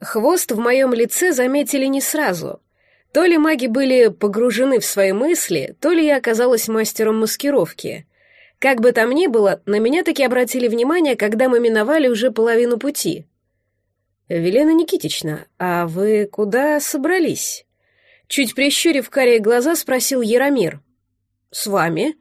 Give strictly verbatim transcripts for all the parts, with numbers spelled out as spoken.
Хвост в моем лице заметили не сразу. То ли маги были погружены в свои мысли, то ли я оказалась мастером маскировки. Как бы там ни было, на меня таки обратили внимание, когда мы миновали уже половину пути. «Велена Никитична, а вы куда собрались?» Чуть прищурив карие глаза, спросил Яромир. «С вами?»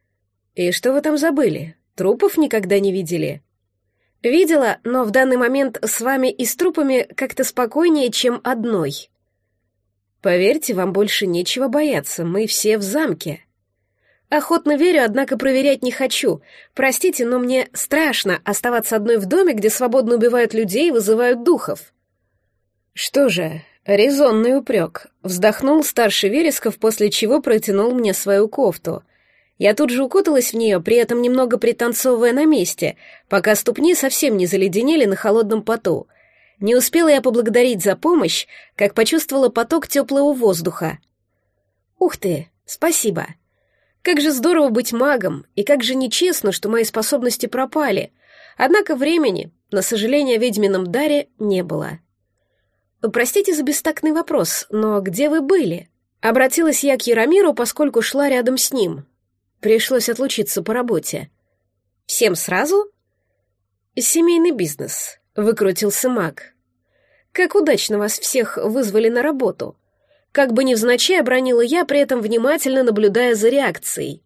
«И что вы там забыли? Трупов никогда не видели?» «Видела, но в данный момент с вами и с трупами как-то спокойнее, чем одной». «Поверьте, вам больше нечего бояться, мы все в замке». «Охотно верю, однако проверять не хочу. Простите, но мне страшно оставаться одной в доме, где свободно убивают людей и вызывают духов». «Что же, резонный упрек», — вздохнул старший Вересков, после чего протянул мне свою кофту. Я тут же укуталась в нее, при этом немного пританцовывая на месте, пока ступни совсем не заледенели на холодном поту. Не успела я поблагодарить за помощь, как почувствовала поток теплого воздуха. «Ух ты, спасибо! Как же здорово быть магом, и как же нечестно, что мои способности пропали. Однако времени, на сожаление, о ведьмином даре не было». «Простите за бестактный вопрос, но где вы были?» Обратилась я к Яромиру, поскольку шла рядом с ним. Пришлось отлучиться по работе. «Всем сразу?» «Семейный бизнес», — выкрутился маг. «Как удачно вас всех вызвали на работу!» Как бы невзначай обронила я, при этом внимательно наблюдая за реакцией.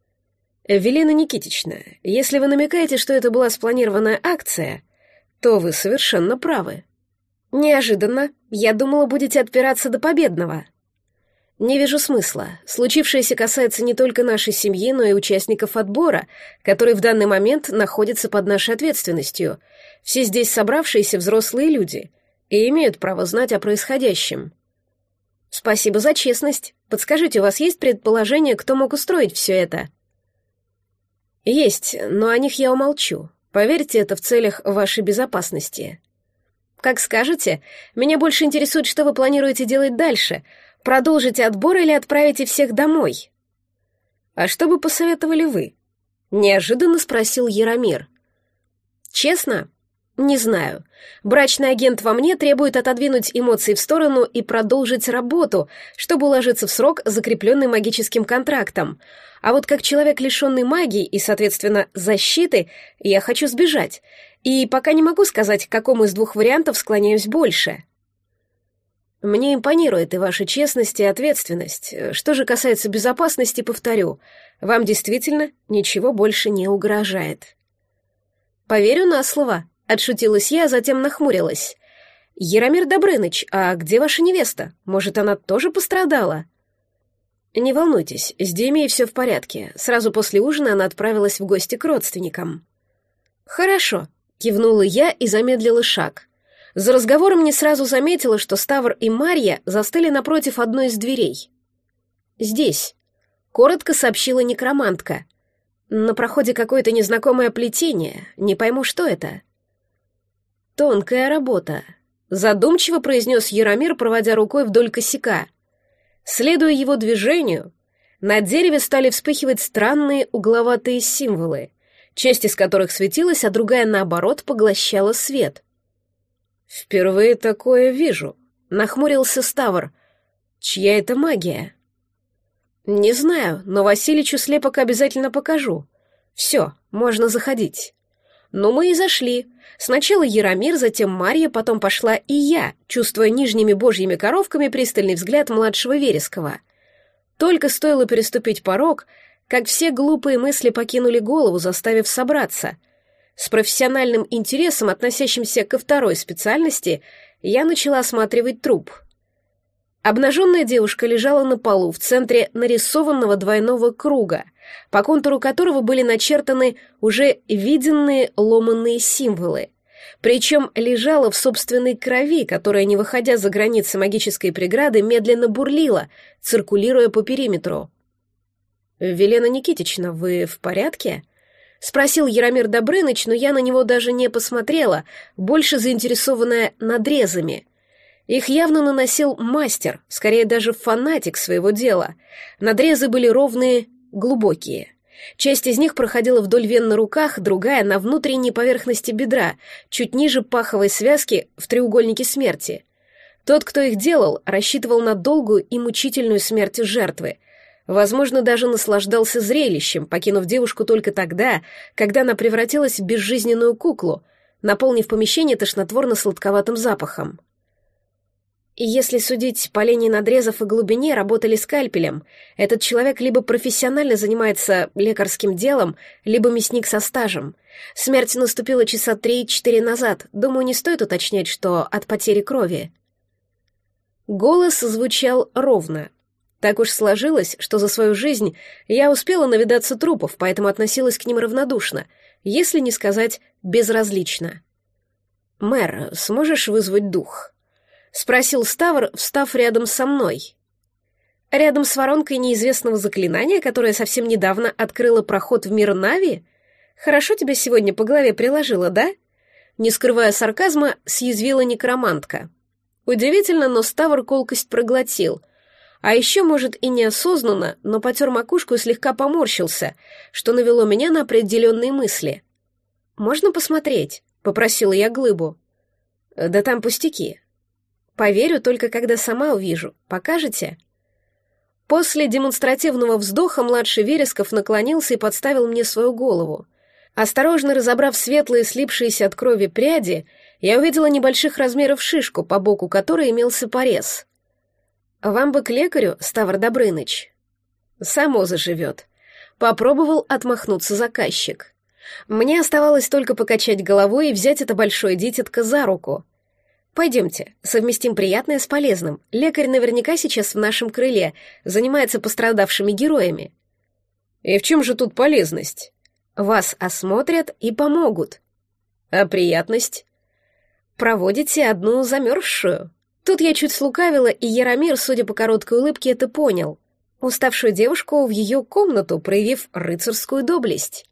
«Велена Никитична, если вы намекаете, что это была спланированная акция, то вы совершенно правы». «Неожиданно. Я думала, будете отпираться до победного». «Не вижу смысла. Случившееся касается не только нашей семьи, но и участников отбора, которые в данный момент находятся под нашей ответственностью. Все здесь собравшиеся взрослые люди и имеют право знать о происходящем». «Спасибо за честность. Подскажите, у вас есть предположение, кто мог устроить все это?» «Есть, но о них я умолчу. Поверьте, это в целях вашей безопасности». «Как скажете. Меня больше интересует, что вы планируете делать дальше. Продолжите отбор или отправите всех домой?» «А что бы посоветовали вы?» — неожиданно спросил Яромир. «Честно? Не знаю. Брачный агент во мне требует отодвинуть эмоции в сторону и продолжить работу, чтобы уложиться в срок, закрепленный магическим контрактом. А вот как человек, лишенный магии и, соответственно, защиты, я хочу сбежать. И пока не могу сказать, к какому из двух вариантов склоняюсь больше». «Мне импонирует и ваша честность, и ответственность. Что же касается безопасности, повторю, вам действительно ничего больше не угрожает». «Поверю на слово», — отшутилась я, а затем нахмурилась. «Яромир Добрыныч, а где ваша невеста? Может, она тоже пострадала?» «Не волнуйтесь, с Демией все в порядке. Сразу после ужина она отправилась в гости к родственникам». «Хорошо», — кивнула я и замедлила шаг. За разговором не сразу заметила, что Ставр и Марья застыли напротив одной из дверей. «Здесь», — коротко сообщила некромантка. «На проходе какое-то незнакомое плетение, не пойму, что это». «Тонкая работа», — задумчиво произнес Яромир, проводя рукой вдоль косяка. Следуя его движению, на дереве стали вспыхивать странные угловатые символы, часть из которых светилась, а другая, наоборот, поглощала свет. «Впервые такое вижу», — нахмурился Ставр. «Чья это магия?» «Не знаю, но Василичу слепок обязательно покажу. Все, можно заходить». Ну, мы и зашли. Сначала Яромир, затем Марья, потом пошла и я, чувствуя нижними божьими коровками пристальный взгляд младшего Верескова. Только стоило переступить порог, как все глупые мысли покинули голову, заставив собраться. С профессиональным интересом, относящимся ко второй специальности, я начала осматривать труп. Обнаженная девушка лежала на полу в центре нарисованного двойного круга, по контуру которого были начертаны уже виденные ломанные символы. Причем лежала в собственной крови, которая, не выходя за границы магической преграды, медленно бурлила, циркулируя по периметру. «Велена Никитична, вы в порядке?» — спросил Яромир Добрыныч, но я на него даже не посмотрела, больше заинтересованная надрезами. Их явно наносил мастер, скорее даже фанатик своего дела. Надрезы были ровные, глубокие. Часть из них проходила вдоль вен на руках, другая — на внутренней поверхности бедра, чуть ниже паховой связки в треугольнике смерти. Тот, кто их делал, рассчитывал на долгую и мучительную смерть жертвы. Возможно, даже наслаждался зрелищем, покинув девушку только тогда, когда она превратилась в безжизненную куклу, наполнив помещение тошнотворно-сладковатым запахом. И если судить по линии надрезов и глубине, работали скальпелем, этот человек либо профессионально занимается лекарским делом, либо мясник со стажем. Смерть наступила часа три-четыре назад, думаю, не стоит уточнять, что от потери крови. Голос звучал ровно. Так уж сложилось, что за свою жизнь я успела навидаться трупов, поэтому относилась к ним равнодушно, если не сказать безразлично. «Мэр, сможешь вызвать дух?» — спросил Ставр, встав рядом со мной. Рядом с воронкой неизвестного заклинания, которое совсем недавно открыло проход в мир Нави? Хорошо тебя сегодня по голове приложила, да? Не скрывая сарказма, съязвила некромантка. Удивительно, но Ставр колкость проглотил. А еще, может, и неосознанно, но потер макушку и слегка поморщился, что навело меня на определенные мысли. «Можно посмотреть?» — попросила я глыбу. «Да там пустяки. Поверю только, когда сама увижу. Покажете?» После демонстративного вздоха младший Вересков наклонился и подставил мне свою голову. Осторожно разобрав светлые, слипшиеся от крови пряди, я увидела небольших размеров шишку, по боку которой имелся порез. «Вам бы к лекарю, Ставр Добрыныч?» «Само заживет». Попробовал отмахнуться заказчик. Мне оставалось только покачать головой и взять это большое дитятко за руку. «Пойдемте, совместим приятное с полезным. Лекарь наверняка сейчас в нашем крыле, занимается пострадавшими героями». «И в чем же тут полезность?» «Вас осмотрят и помогут». «А приятность?» «Проводите одну замерзшую». Тут я чуть слукавила, и Яромир, судя по короткой улыбке, это понял. Уставшую девушку в ее комнату, проявив рыцарскую доблесть.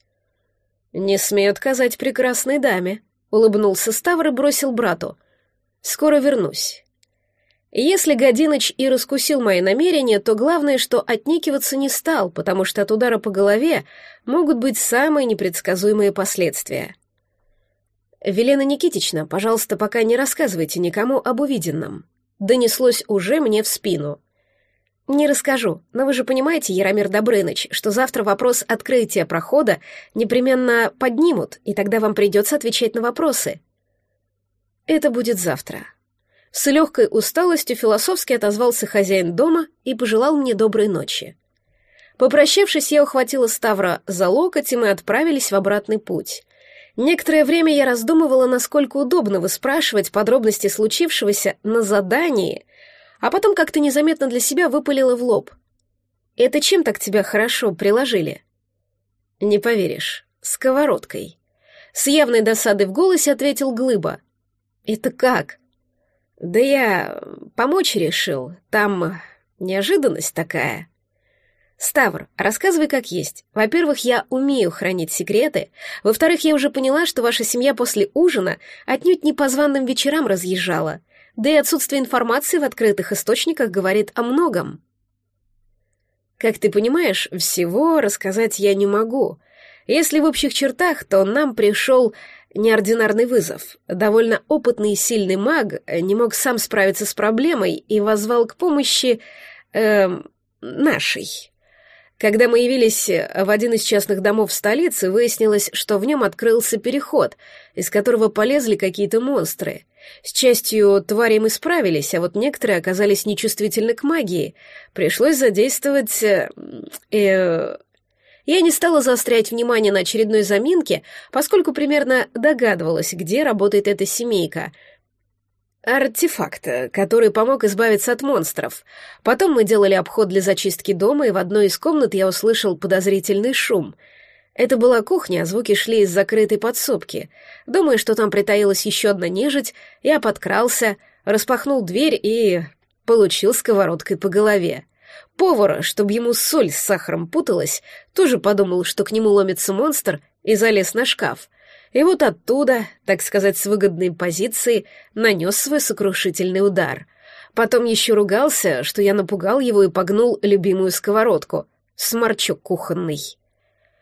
«Не смею отказать прекрасной даме», — улыбнулся Ставр и бросил брату. «Скоро вернусь». Если Годиныч и раскусил мои намерения, то главное, что отнекиваться не стал, потому что от удара по голове могут быть самые непредсказуемые последствия. «Велена Никитична, пожалуйста, пока не рассказывайте никому об увиденном», — донеслось уже мне в спину. «Не расскажу, но вы же понимаете, Яромир Добрыныч, что завтра вопрос открытия прохода непременно поднимут, и тогда вам придется отвечать на вопросы». «Это будет завтра». С легкой усталостью философски отозвался хозяин дома и пожелал мне доброй ночи. Попрощавшись, я ухватила Ставра за локоть, и мы отправились в обратный путь. Некоторое время я раздумывала, насколько удобно выспрашивать подробности случившегося на задании, а потом как-то незаметно для себя выпалила в лоб. «Это чем так тебя хорошо приложили?» «Не поверишь, сковородкой». С явной досадой в голосе ответил Глыба. «Это как?» «Да я помочь решил, там неожиданность такая». «Ставр, рассказывай как есть. Во-первых, я умею хранить секреты. Во-вторых, я уже поняла, что ваша семья после ужина отнюдь не по званым вечерам разъезжала. Да и отсутствие информации в открытых источниках говорит о многом». «Как ты понимаешь, всего рассказать я не могу. Если в общих чертах, то нам пришел неординарный вызов. Довольно опытный и сильный маг не мог сам справиться с проблемой и воззвал к помощи... Эм, нашей». Когда мы явились в один из частных домов столицы, выяснилось, что в нем открылся переход, из которого полезли какие-то монстры. С частью тварей мы справились, а вот некоторые оказались нечувствительны к магии. Пришлось задействовать... Э, э, Я не стала заострять внимание на очередной заминке, поскольку примерно догадывалась, где работает эта семейка. Артефакт, который помог избавиться от монстров. Потом мы делали обход для зачистки дома, и в одной из комнат я услышал подозрительный шум. Это была кухня, а звуки шли из закрытой подсобки. Думая, что там притаилась еще одна нежить, я подкрался, распахнул дверь и получил сковородкой по голове. Повар, чтобы ему соль с сахаром путалась, тоже подумал, что к нему ломится монстр, и залез на шкаф. И вот оттуда, так сказать, с выгодной позиции, нанес свой сокрушительный удар. Потом еще ругался, что я напугал его и погнул любимую сковородку. Сморчок кухонный.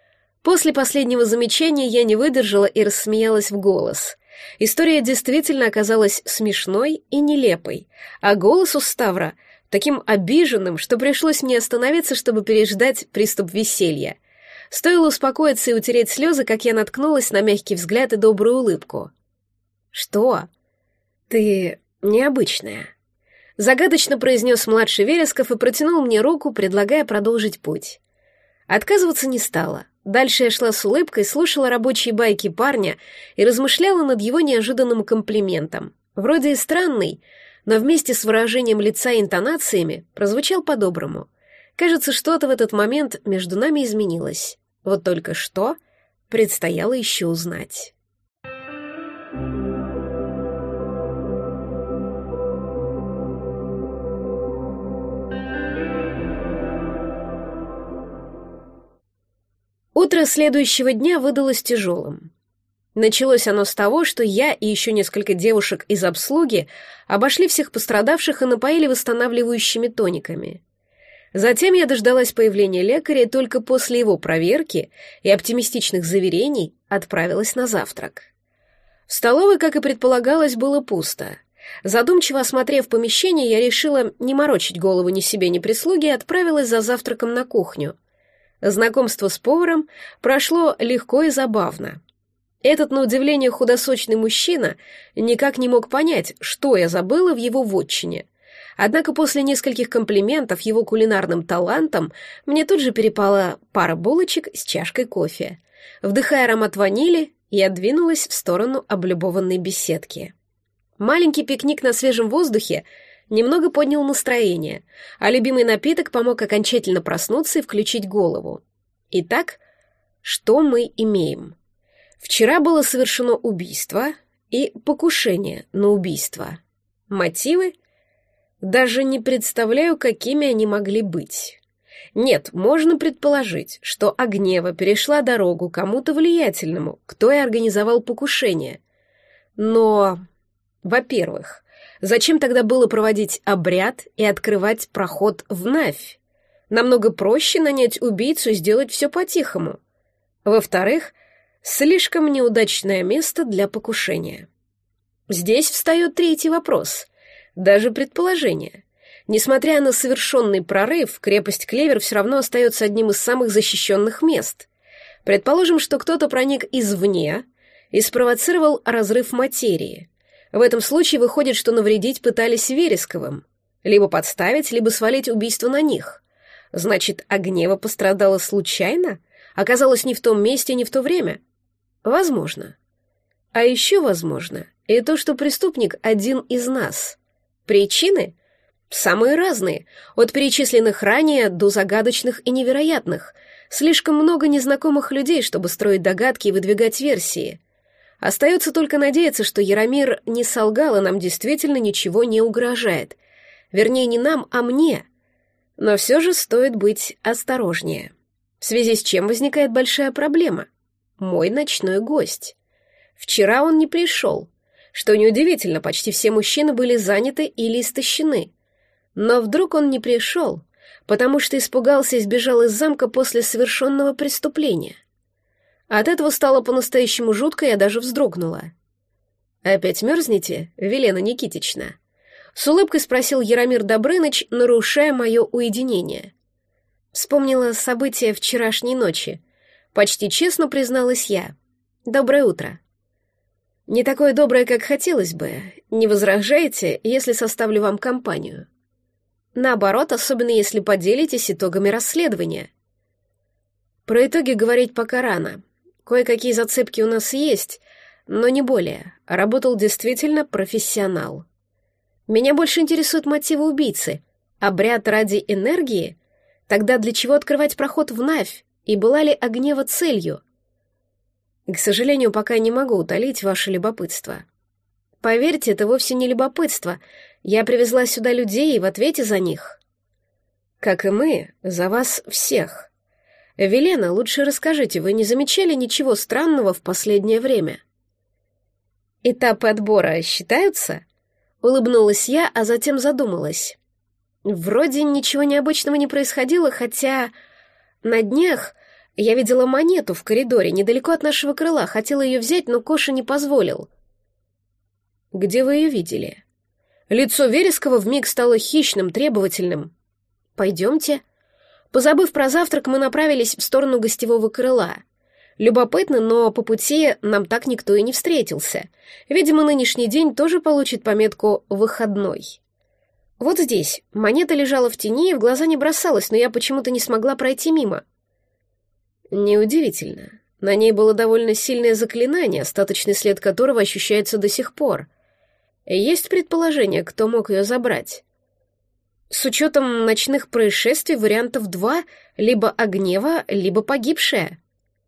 После последнего замечания я не выдержала и рассмеялась в голос. История действительно оказалась смешной и нелепой, а голос у Ставра таким обиженным, что пришлось мне остановиться, чтобы переждать приступ веселья. Стоило успокоиться и утереть слезы, как я наткнулась на мягкий взгляд и добрую улыбку. «Что? Ты необычная», — загадочно произнес младший Вересков и протянул мне руку, предлагая продолжить путь. Отказываться не стала. Дальше я шла с улыбкой, слушала рабочие байки парня и размышляла над его неожиданным комплиментом. Вроде и странный, но вместе с выражением лица и интонациями прозвучал по-доброму. Кажется, что-то в этот момент между нами изменилось. Вот только что предстояло еще узнать. Утро следующего дня выдалось тяжелым. Началось оно с того, что я и еще несколько девушек из обслуги обошли всех пострадавших и напоили восстанавливающими тониками. Затем я дождалась появления лекаря и только после его проверки и оптимистичных заверений отправилась на завтрак. В столовой, как и предполагалось, было пусто. Задумчиво осмотрев помещение, я решила не морочить голову ни себе, ни прислуге и отправилась за завтраком на кухню. Знакомство с поваром прошло легко и забавно. Этот, на удивление, худосочный мужчина никак не мог понять, что я забыла в его вотчине. Однако после нескольких комплиментов его кулинарным талантам мне тут же перепала пара булочек с чашкой кофе. Вдыхая аромат ванили, я двинулась в сторону облюбованной беседки. Маленький пикник на свежем воздухе немного поднял настроение, а любимый напиток помог окончательно проснуться и включить голову. Итак, что мы имеем? Вчера было совершено убийство и покушение на убийство. Мотивы? Даже не представляю, какими они могли быть. Нет, можно предположить, что Огнева перешла дорогу кому-то влиятельному, кто и организовал покушение. Но, во-первых, зачем тогда было проводить обряд и открывать проход в Навь? Намного проще нанять убийцу и сделать все по-тихому. Во-вторых, слишком неудачное место для покушения. Здесь встает третий вопрос, даже предположение. Несмотря на совершенный прорыв, крепость Клевер все равно остается одним из самых защищенных мест. Предположим, что кто-то проник извне и спровоцировал разрыв материи. В этом случае выходит, что навредить пытались Вересковым. Либо подставить, либо свалить убийство на них. Значит, Огнева пострадала случайно? Оказалась не в том месте, не в то время? Возможно. А еще возможно и то, что преступник один из нас. Причины? Самые разные, от перечисленных ранее до загадочных и невероятных. Слишком много незнакомых людей, чтобы строить догадки и выдвигать версии. Остается только надеяться, что Яромир не солгал, и нам действительно ничего не угрожает. Вернее, не нам, а мне. Но все же стоит быть осторожнее. В связи с чем возникает большая проблема. Мой ночной гость. Вчера он не пришел. Что неудивительно, почти все мужчины были заняты или истощены. Но вдруг он не пришел, потому что испугался и сбежал из замка после совершенного преступления. От этого стало по-настоящему жутко, я даже вздрогнула. «Опять мерзнете, Велена Никитична?» С улыбкой спросил Яромир Добрыныч, нарушая мое уединение. Вспомнила события вчерашней ночи. Почти честно призналась я. «Доброе утро». «Не такое доброе, как хотелось бы. Не возражаете, если составлю вам компанию?» «Наоборот, особенно если поделитесь итогами расследования». «Про итоги говорить пока рано. Кое-какие зацепки у нас есть, но не более. Работал действительно профессионал. Меня больше интересуют мотивы убийцы. Обряд ради энергии? Тогда для чего открывать проход в Навь? И была ли Огнева целью?» «К сожалению, пока не могу утолить ваше любопытство». «Поверьте, это вовсе не любопытство. Я привезла сюда людей и в ответе за них». «Как и мы, за вас всех. Велена, лучше расскажите, вы не замечали ничего странного в последнее время?» «Этапы отбора считаются?» Улыбнулась я, а затем задумалась. Вроде ничего необычного не происходило, хотя на днях Я видела монету в коридоре, недалеко от нашего крыла, хотела ее взять, но Коша не позволил. Где вы ее видели? Лицо Верескова вмиг стало хищным, требовательным. Пойдемте. Позабыв про завтрак, мы направились в сторону гостевого крыла. Любопытно, но по пути нам так никто и не встретился. Видимо, нынешний день тоже получит пометку «выходной». Вот здесь монета лежала в тени и в глаза не бросалась, но я почему-то не смогла пройти мимо. Неудивительно. На ней было довольно сильное заклинание, остаточный след которого ощущается до сих пор. Есть предположение, кто мог ее забрать? С учетом ночных происшествий вариантов два — либо Огнева, либо погибшая.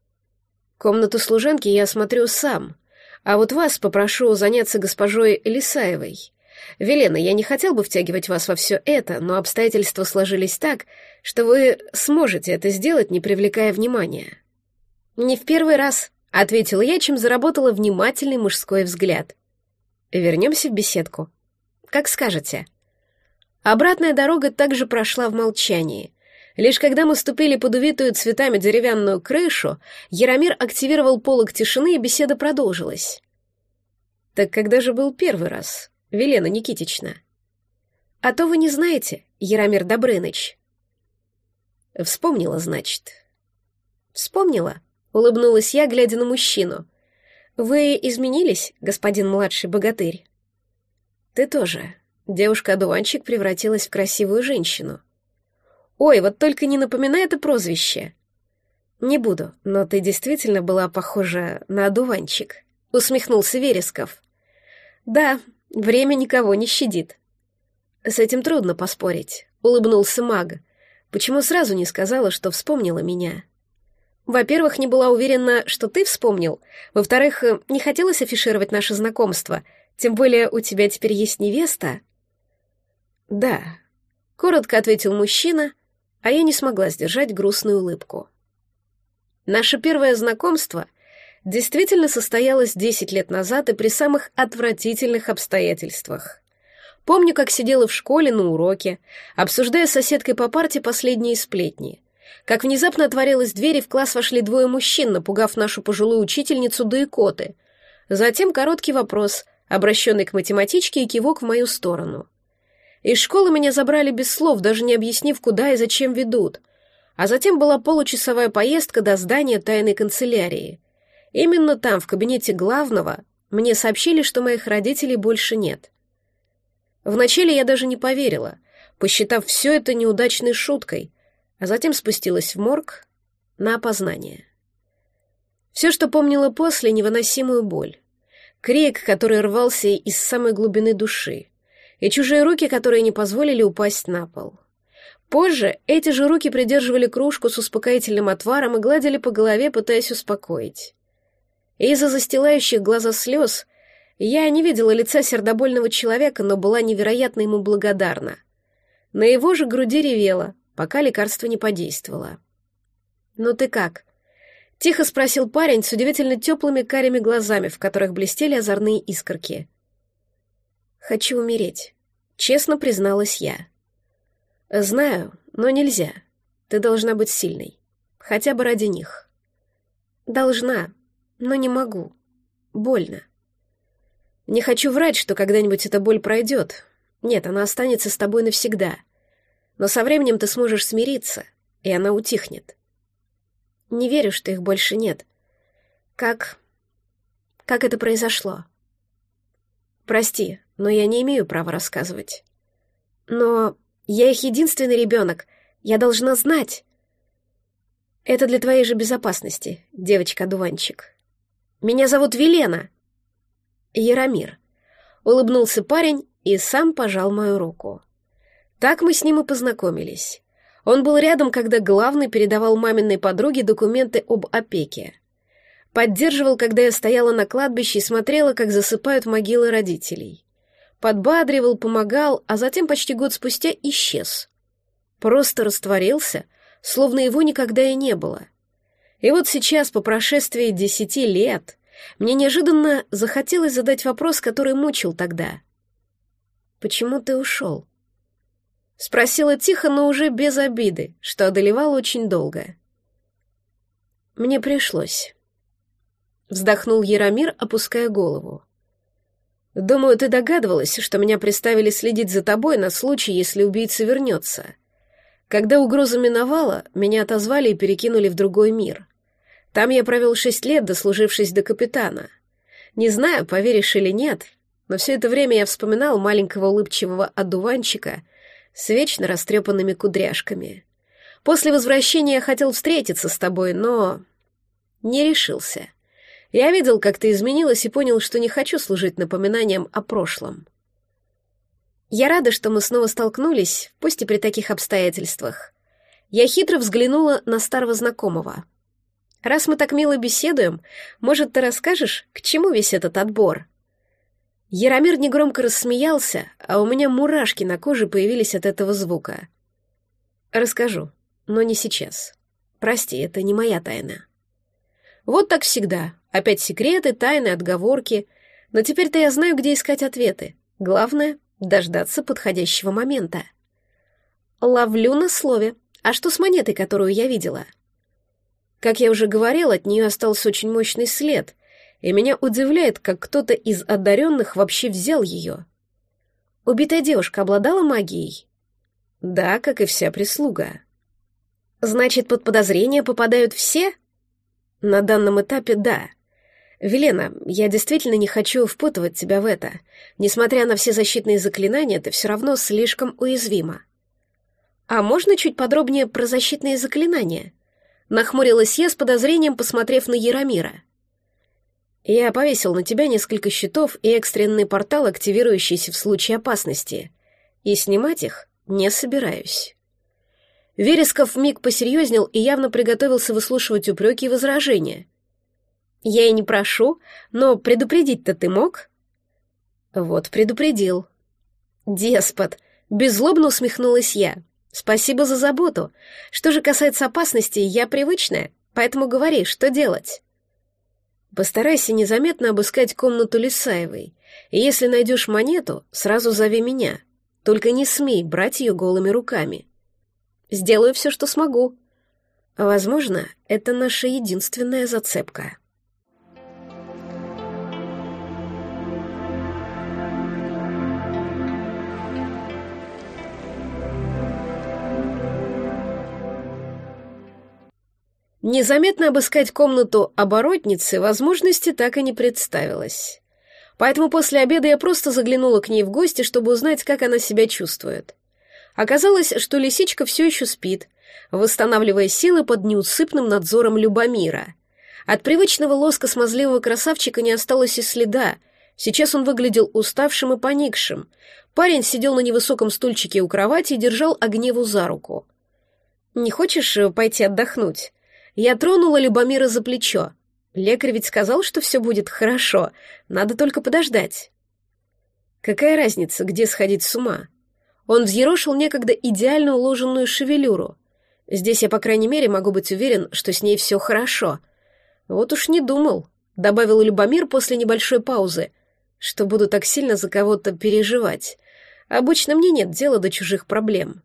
Комнату служанки я осмотрю сам, а вот вас попрошу заняться госпожой Лисаевой. Велена, я не хотел бы втягивать вас во все это, но обстоятельства сложились так, что вы сможете это сделать, не привлекая внимания. Не в первый раз, — ответила я, чем заработала внимательный мужской взгляд. Вернемся в беседку. Как скажете. Обратная дорога также прошла в молчании. Лишь когда мы ступили под увитую цветами деревянную крышу, Яромир активировал полог тишины, и беседа продолжилась. Так когда же был первый раз, Велена Никитична? А то вы не знаете, Яромир Добрыныч. Вспомнила, значит. Вспомнила, улыбнулась я, глядя на мужчину. Вы изменились, господин младший богатырь? Ты тоже. Девушка-одуванчик превратилась в красивую женщину. Ой, вот только не напоминай это прозвище. Не буду, но ты действительно была похожа на одуванчик, усмехнулся Вересков. Да, время никого не щадит. С этим трудно поспорить, улыбнулся маг. Почему сразу не сказала, что вспомнила меня? Во-первых, не была уверена, что ты вспомнил. Во-вторых, не хотелось афишировать наше знакомство. Тем более у тебя теперь есть невеста. Да, коротко ответил мужчина, а я не смогла сдержать грустную улыбку. Наше первое знакомство действительно состоялось десять лет назад и при самых отвратительных обстоятельствах. Помню, как сидела в школе на уроке, обсуждая с соседкой по парте последние сплетни, как внезапно отворилась дверь, и в класс вошли двое мужчин, напугав нашу пожилую учительницу до икоты. Затем короткий вопрос, обращенный к математичке, и кивок в мою сторону. Из школы меня забрали без слов, даже не объяснив, куда и зачем ведут. А затем была получасовая поездка до здания тайной канцелярии. Именно там, в кабинете главного, мне сообщили, что моих родителей больше нет. Вначале я даже не поверила, посчитав все это неудачной шуткой, а затем спустилась в морг на опознание. Все, что помнила после, — невыносимую боль. Крик, который рвался из самой глубины души, и чужие руки, которые не позволили упасть на пол. Позже эти же руки придерживали кружку с успокоительным отваром и гладили по голове, пытаясь успокоить. И из-за застилающих глаза слез я не видела лица сердобольного человека, но была невероятно ему благодарна. На его же груди ревела, пока лекарство не подействовало. «Ну ты как?» — тихо спросил парень с удивительно теплыми карими глазами, в которых блестели озорные искорки. «Хочу умереть», — честно призналась я. «Знаю, но нельзя. Ты должна быть сильной. Хотя бы ради них». «Должна, но не могу. Больно. Не хочу врать, что когда-нибудь эта боль пройдет. Нет, она останется с тобой навсегда. Но со временем ты сможешь смириться, и она утихнет. Не верю, что их больше нет. Как... как это произошло? Прости, но я не имею права рассказывать. Но я их единственный ребенок. Я должна знать. Это для твоей же безопасности, девочка-одуванчик. Меня зовут Велена. Яромир. Улыбнулся парень и сам пожал мою руку. Так мы с ним и познакомились. Он был рядом, когда главный передавал маминой подруге документы об опеке. Поддерживал, когда я стояла на кладбище и смотрела, как засыпают могилы родителей. Подбадривал, помогал, а затем почти год спустя исчез. Просто растворился, словно его никогда и не было. И вот сейчас, по прошествии десяти лет, мне неожиданно захотелось задать вопрос, который мучил тогда. «Почему ты ушел?» Спросила тихо, но уже без обиды, что одолевала очень долго. Мне пришлось. Вздохнул Яромир, опуская голову. Думаю, ты догадывалась, что меня приставили следить за тобой на случай, если убийца вернется. Когда угроза миновала, меня отозвали и перекинули в другой мир. Там я провел шесть лет, дослужившись до капитана. Не знаю, поверишь или нет, но все это время я вспоминал маленького улыбчивого одуванчика с вечно растрепанными кудряшками. После возвращения я хотел встретиться с тобой, но не решился. Я видел, как ты изменилась, и понял, что не хочу служить напоминанием о прошлом. Я рада, что мы снова столкнулись, пусть и при таких обстоятельствах. Я хитро взглянула на старого знакомого. Раз мы так мило беседуем, может, ты расскажешь, к чему весь этот отбор? Яромир негромко рассмеялся, а у меня мурашки на коже появились от этого звука. Расскажу, но не сейчас. Прости, это не моя тайна. Вот так всегда. Опять секреты, тайны, отговорки. Но теперь-то я знаю, где искать ответы. Главное — дождаться подходящего момента. Ловлю на слове. А что с монетой, которую я видела? Как я уже говорил, от нее остался очень мощный след, и меня удивляет, как кто-то из одаренных вообще взял ее. Убитая девушка обладала магией? Да, как и вся прислуга. Значит, под подозрение попадают все? На данном этапе — да. Велена, я действительно не хочу впутывать тебя в это. Несмотря на все защитные заклинания, ты все равно слишком уязвима. А можно чуть подробнее про защитные заклинания? Нахмурилась я с подозрением, посмотрев на Яромира. Я повесил на тебя несколько щитов и экстренный портал, активирующийся в случае опасности. И снимать их не собираюсь. Вересков вмиг посерьезнел и явно приготовился выслушивать упреки и возражения. Я и не прошу, но предупредить-то ты мог? Вот предупредил. Деспот, беззлобно усмехнулась я. Спасибо за заботу. Что же касается опасности, я привычная, поэтому говори, что делать. Постарайся незаметно обыскать комнату Лисаевой, и если найдешь монету, сразу зови меня. Только не смей брать ее голыми руками. Сделаю все, что смогу. Возможно, это наша единственная зацепка. Незаметно обыскать комнату оборотницы возможности так и не представилось. Поэтому после обеда я просто заглянула к ней в гости, чтобы узнать, как она себя чувствует. Оказалось, что лисичка все еще спит, восстанавливая силы под неусыпным надзором Любомира. От привычного лоска смазливого красавчика не осталось и следа. Сейчас он выглядел уставшим и поникшим. Парень сидел на невысоком стульчике у кровати и держал Огневу за руку. «Не хочешь пойти отдохнуть?» Я тронула Любомира за плечо. Лекарь ведь сказал, что все будет хорошо, надо только подождать. Какая разница, где сходить с ума? Он взъерошил некогда идеально уложенную шевелюру. Здесь я, по крайней мере, могу быть уверен, что с ней все хорошо. Вот уж не думал, добавил Любомир после небольшой паузы, что буду так сильно за кого-то переживать. Обычно мне нет дела до чужих проблем.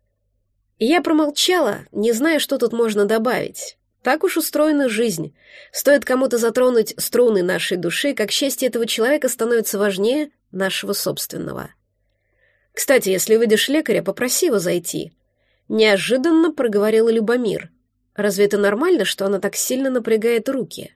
Я промолчала, не зная, что тут можно добавить. Так уж устроена жизнь. Стоит кому-то затронуть струны нашей души, как счастье этого человека становится важнее нашего собственного. Кстати, если увидишь лекаря, попроси его зайти. Неожиданно проговорила Любомир. Разве это нормально, что она так сильно напрягает руки?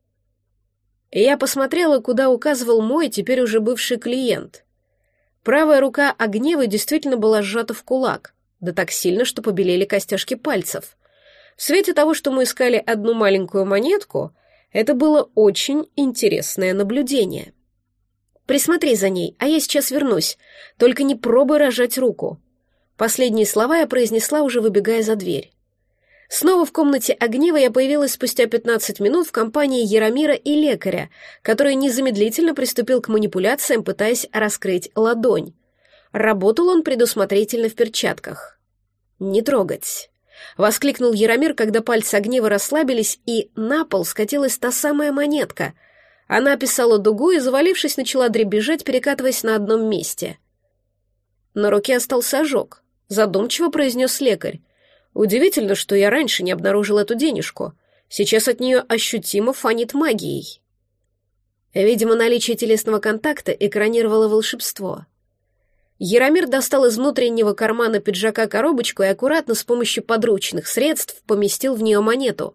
Я посмотрела, куда указывал мой теперь уже бывший клиент. Правая рука Огневой действительно была сжата в кулак, да так сильно, что побелели костяшки пальцев. В свете того, что мы искали одну маленькую монетку, это было очень интересное наблюдение. «Присмотри за ней, а я сейчас вернусь. Только не пробуй рожать руку». Последние слова я произнесла, уже выбегая за дверь. Снова в комнате Огнева я появилась спустя пятнадцать минут в компании Яромира и лекаря, который незамедлительно приступил к манипуляциям, пытаясь раскрыть ладонь. Работал он предусмотрительно в перчатках. «Не трогать!» — воскликнул Яромир, когда пальцы Огнева расслабились, и на пол скатилась та самая монетка. Она описала дугу и, завалившись, начала дребезжать, перекатываясь на одном месте. На руке остался ожог, задумчиво произнес лекарь. «Удивительно, что я раньше не обнаружил эту денежку. Сейчас от нее ощутимо фонит магией. Видимо, наличие телесного контакта экранировало волшебство. Яромир достал из внутреннего кармана пиджака коробочку и аккуратно с помощью подручных средств поместил в нее монету.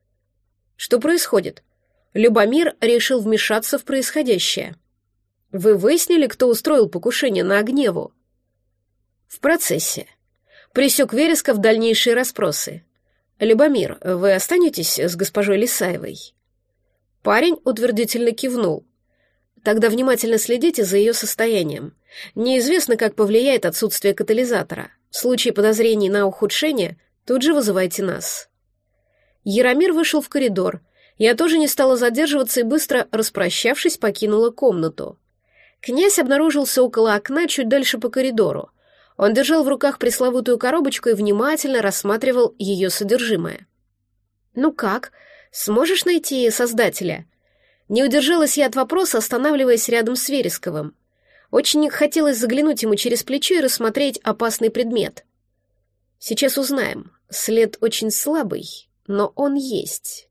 Что происходит? Любомир решил вмешаться в происходящее. Вы выяснили, кто устроил покушение на Огневу? В процессе. Пресек Вересков дальнейшие расспросы. Любомир, вы останетесь с госпожой Лисаевой? Парень утвердительно кивнул. Тогда внимательно следите за ее состоянием. Неизвестно, как повлияет отсутствие катализатора. В случае подозрений на ухудшение тут же вызывайте нас. Яромир вышел в коридор. Я тоже не стала задерживаться и, быстро распрощавшись, покинула комнату. Князь обнаружился около окна чуть дальше по коридору. Он держал в руках пресловутую коробочку и внимательно рассматривал ее содержимое. «Ну как? Сможешь найти создателя?» Не удержалась я от вопроса, останавливаясь рядом с Вересковым. Очень хотелось заглянуть ему через плечо и рассмотреть опасный предмет. Сейчас узнаем. След очень слабый, но он есть.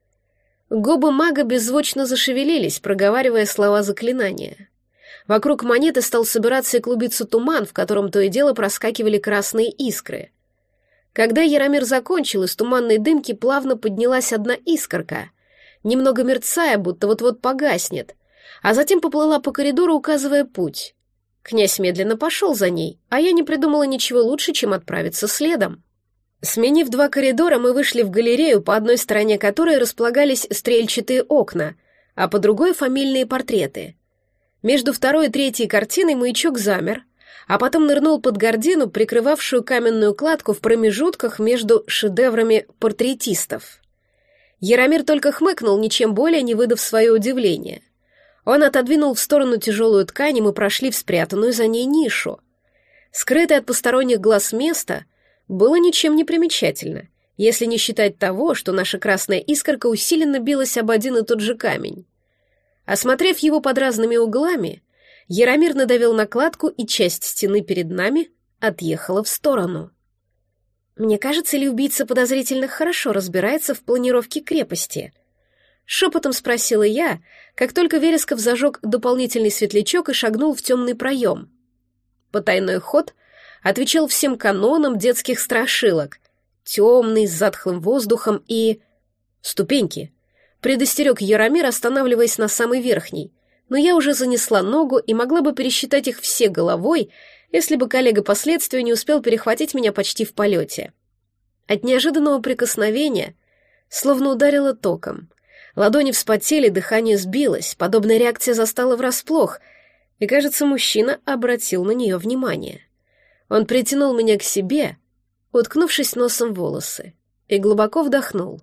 Губы мага беззвучно зашевелились, проговаривая слова заклинания. Вокруг монеты стал собираться и клубиться туман, в котором то и дело проскакивали красные искры. Когда Яромир закончил, из туманной дымки плавно поднялась одна искорка, немного мерцая, будто вот-вот погаснет, а затем поплыла по коридору, указывая путь. Князь медленно пошел за ней, а я не придумала ничего лучше, чем отправиться следом. Сменив два коридора, мы вышли в галерею, по одной стороне которой располагались стрельчатые окна, а по другой — фамильные портреты. Между второй и третьей картиной маячок замер, а потом нырнул под гардину, прикрывавшую каменную кладку в промежутках между шедеврами портретистов. Яромир только хмыкнул, ничем более не выдав свое удивление. Он отодвинул в сторону тяжелую ткань, и мы прошли в спрятанную за ней нишу. Скрытое от посторонних глаз место было ничем не примечательно, если не считать того, что наша красная искорка усиленно билась об один и тот же камень. Осмотрев его под разными углами, Яромир надавил на кладку, и часть стены перед нами отъехала в сторону. «Мне кажется, ли убийца подозрительно хорошо разбирается в планировке крепости?» Шепотом спросила я, как только Вересков зажег дополнительный светлячок и шагнул в темный проем. Потайной ход отвечал всем канонам детских страшилок. Темный, с затхлым воздухом и... ступеньки. Предостерег Яромир, останавливаясь на самой верхней, но я уже занесла ногу и могла бы пересчитать их все головой, если бы коллега по следствию не успел перехватить меня почти в полете. От неожиданного прикосновения словно ударило током. Ладони вспотели, дыхание сбилось, подобная реакция застала врасплох, и, кажется, мужчина обратил на нее внимание. Он притянул меня к себе, уткнувшись носом в волосы, и глубоко вдохнул.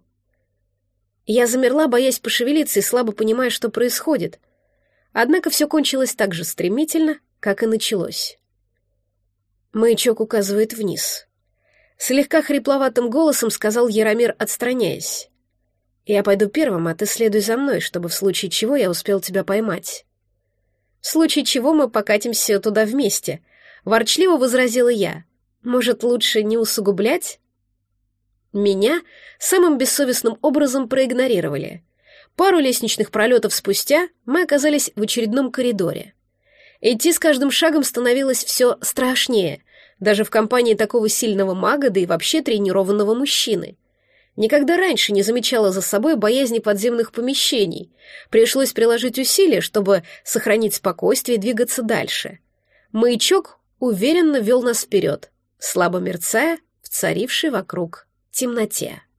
Я замерла, боясь пошевелиться и слабо понимая, что происходит. Однако все кончилось так же стремительно, как и началось. Маячок указывает вниз. Слегка хрипловатым голосом сказал Яромир, отстраняясь. «Я пойду первым, а ты следуй за мной, чтобы в случае чего я успел тебя поймать». «В случае чего мы покатимся туда вместе», — ворчливо возразила я. «Может, лучше не усугублять?» Меня самым бессовестным образом проигнорировали. Пару лестничных пролетов спустя мы оказались в очередном коридоре. Идти с каждым шагом становилось все страшнее, даже в компании такого сильного мага, да и вообще тренированного мужчины. Никогда раньше не замечала за собой боязни подземных помещений. Пришлось приложить усилия, чтобы сохранить спокойствие и двигаться дальше. Маячок уверенно вел нас вперед, слабо мерцая в царившей вокруг темноте.